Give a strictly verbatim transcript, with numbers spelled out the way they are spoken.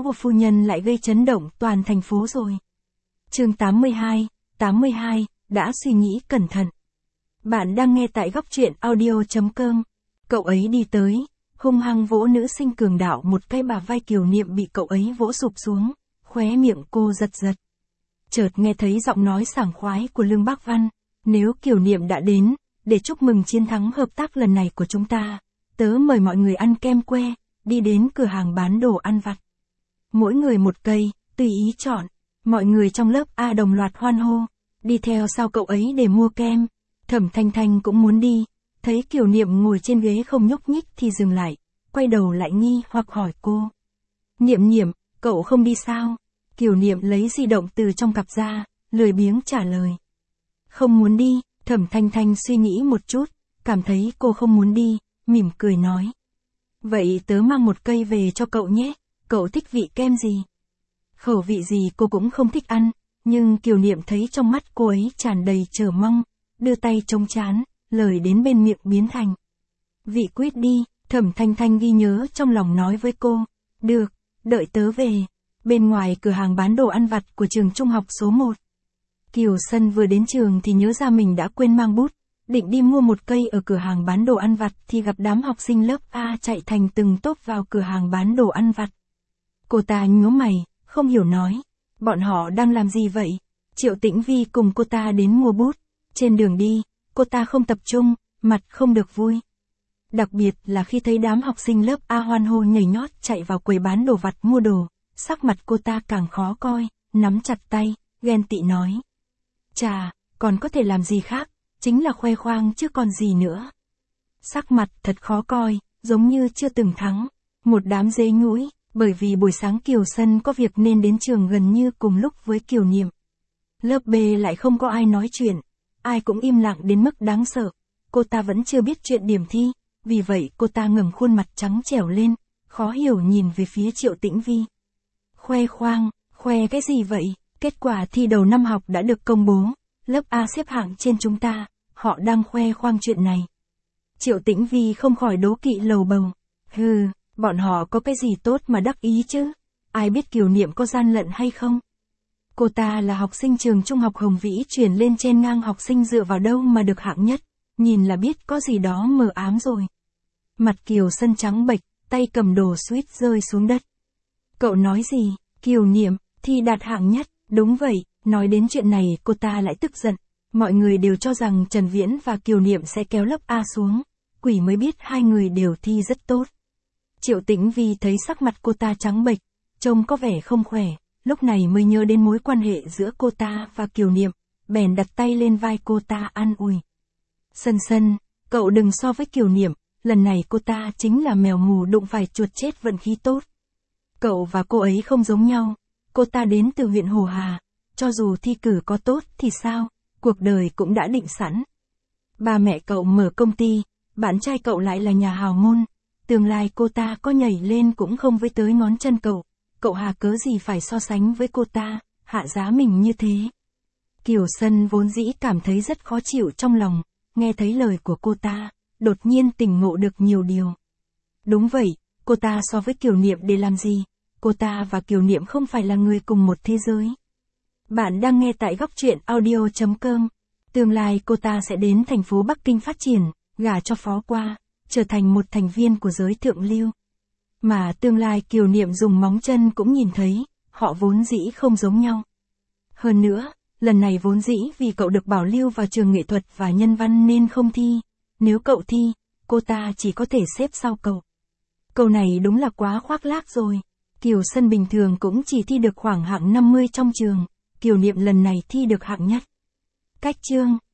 của phu nhân lại gây chấn động toàn thành phố rồi. Chương tám mươi hai, tám mươi hai, đã suy nghĩ cẩn thận. Bạn đang nghe tại góc truyện audio chấm com. Cậu ấy đi tới, hung hăng vỗ nữ sinh cường đạo một cái, bả vai Kiều Niệm bị cậu ấy vỗ sụp xuống, khóe miệng cô giật giật. Chợt nghe thấy giọng nói sảng khoái của Lương Bác Văn, nếu Kiều Niệm đã đến, để chúc mừng chiến thắng hợp tác lần này của chúng ta, tớ mời mọi người ăn kem que, đi đến cửa hàng bán đồ ăn vặt. Mỗi người một cây, tùy ý chọn. Mọi người trong lớp A đồng loạt hoan hô, đi theo sau cậu ấy để mua kem. Thẩm Thanh Thanh cũng muốn đi, thấy Kiều Niệm ngồi trên ghế không nhúc nhích thì dừng lại, quay đầu lại nghi hoặc hỏi cô. Niệm Niệm, cậu không đi sao? Kiều Niệm lấy di động từ trong cặp ra, lười biếng trả lời. Không muốn đi. Thẩm Thanh Thanh suy nghĩ một chút, cảm thấy cô không muốn đi, mỉm cười nói. Vậy tớ mang một cây về cho cậu nhé, cậu thích vị kem gì? Khẩu vị gì cô cũng không thích ăn, nhưng Kiều Niệm thấy trong mắt cô ấy tràn đầy chờ mong, đưa tay chống trán, lời đến bên miệng biến thành. Vị quýt đi. Thẩm Thanh Thanh ghi nhớ trong lòng nói với cô. Được, đợi tớ về. Bên ngoài cửa hàng bán đồ ăn vặt của trường trung học số một. Kiều Sân vừa đến trường thì nhớ ra mình đã quên mang bút, định đi mua một cây ở cửa hàng bán đồ ăn vặt thì gặp đám học sinh lớp A chạy thành từng tốp vào cửa hàng bán đồ ăn vặt. Cô ta nhíu mày, không hiểu nói, bọn họ đang làm gì vậy? Triệu Tĩnh Vi cùng cô ta đến mua bút, trên đường đi, cô ta không tập trung, mặt không được vui. Đặc biệt là khi thấy đám học sinh lớp A hoan hô nhảy nhót chạy vào quầy bán đồ vặt mua đồ, sắc mặt cô ta càng khó coi, nắm chặt tay, ghen tị nói. Chà, còn có thể làm gì khác, chính là khoe khoang chứ còn gì nữa. Sắc mặt thật khó coi, giống như chưa từng thắng. Một đám dế nhũi, bởi vì buổi sáng Kiều Sân có việc nên đến trường gần như cùng lúc với Kiều Niệm. Lớp B lại không có ai nói chuyện, ai cũng im lặng đến mức đáng sợ. Cô ta vẫn chưa biết chuyện điểm thi, vì vậy cô ta ngẩng khuôn mặt trắng trẻo lên, khó hiểu nhìn về phía Triệu Tĩnh Vi. Khoe khoang, khoe cái gì vậy? Kết quả thi đầu năm học đã được công bố, lớp A xếp hạng trên chúng ta, họ đang khoe khoang chuyện này. Triệu Tĩnh Vi không khỏi đố kỵ lầu bầu. Hừ, bọn họ có cái gì tốt mà đắc ý chứ? Ai biết Kiều Niệm có gian lận hay không? Cô ta là học sinh trường trung học Hồng Vĩ chuyển lên trên ngang học sinh dựa vào đâu mà được hạng nhất, nhìn là biết có gì đó mờ ám rồi. Mặt Kiều Sân trắng bệch, tay cầm đồ suýt rơi xuống đất. Cậu nói gì? Kiều Niệm, thi đạt hạng nhất. Đúng vậy, nói đến chuyện này cô ta lại tức giận. Mọi người đều cho rằng Trần Viễn và Kiều Niệm sẽ kéo lớp A xuống, quỷ mới biết hai người đều thi rất tốt. Triệu Tĩnh Vi thấy sắc mặt cô ta trắng bệch, trông có vẻ không khỏe, lúc này mới nhớ đến mối quan hệ giữa cô ta và Kiều Niệm, bèn đặt tay lên vai cô ta an ủi. Sân Sân, cậu đừng so với Kiều Niệm, lần này cô ta chính là mèo mù đụng phải chuột chết vận khí tốt. Cậu và cô ấy không giống nhau. Cô ta đến từ huyện Hồ Hà, cho dù thi cử có tốt thì sao, cuộc đời cũng đã định sẵn. Ba mẹ cậu mở công ty, bạn trai cậu lại là nhà hào môn, tương lai cô ta có nhảy lên cũng không với tới ngón chân cậu, cậu hà cớ gì phải so sánh với cô ta, hạ giá mình như thế. Kiều Sân vốn dĩ cảm thấy rất khó chịu trong lòng, nghe thấy lời của cô ta, đột nhiên tỉnh ngộ được nhiều điều. Đúng vậy, cô ta so với Kiều Niệm để làm gì? Cô ta và Kiều Niệm không phải là người cùng một thế giới. Bạn đang nghe tại góc truyện audio chấm com. Tương lai cô ta sẽ đến thành phố Bắc Kinh phát triển, gả cho phó qua, trở thành một thành viên của giới thượng lưu. Mà tương lai Kiều Niệm dùng móng chân cũng nhìn thấy, họ vốn dĩ không giống nhau. Hơn nữa, lần này vốn dĩ vì cậu được bảo lưu vào trường nghệ thuật và nhân văn nên không thi. Nếu cậu thi, cô ta chỉ có thể xếp sau cậu. Câu này đúng là quá khoác lác rồi. Kiều Sân bình thường cũng chỉ thi được khoảng hạng năm mươi trong trường, Kiều Niệm lần này thi được hạng nhất. Cách chương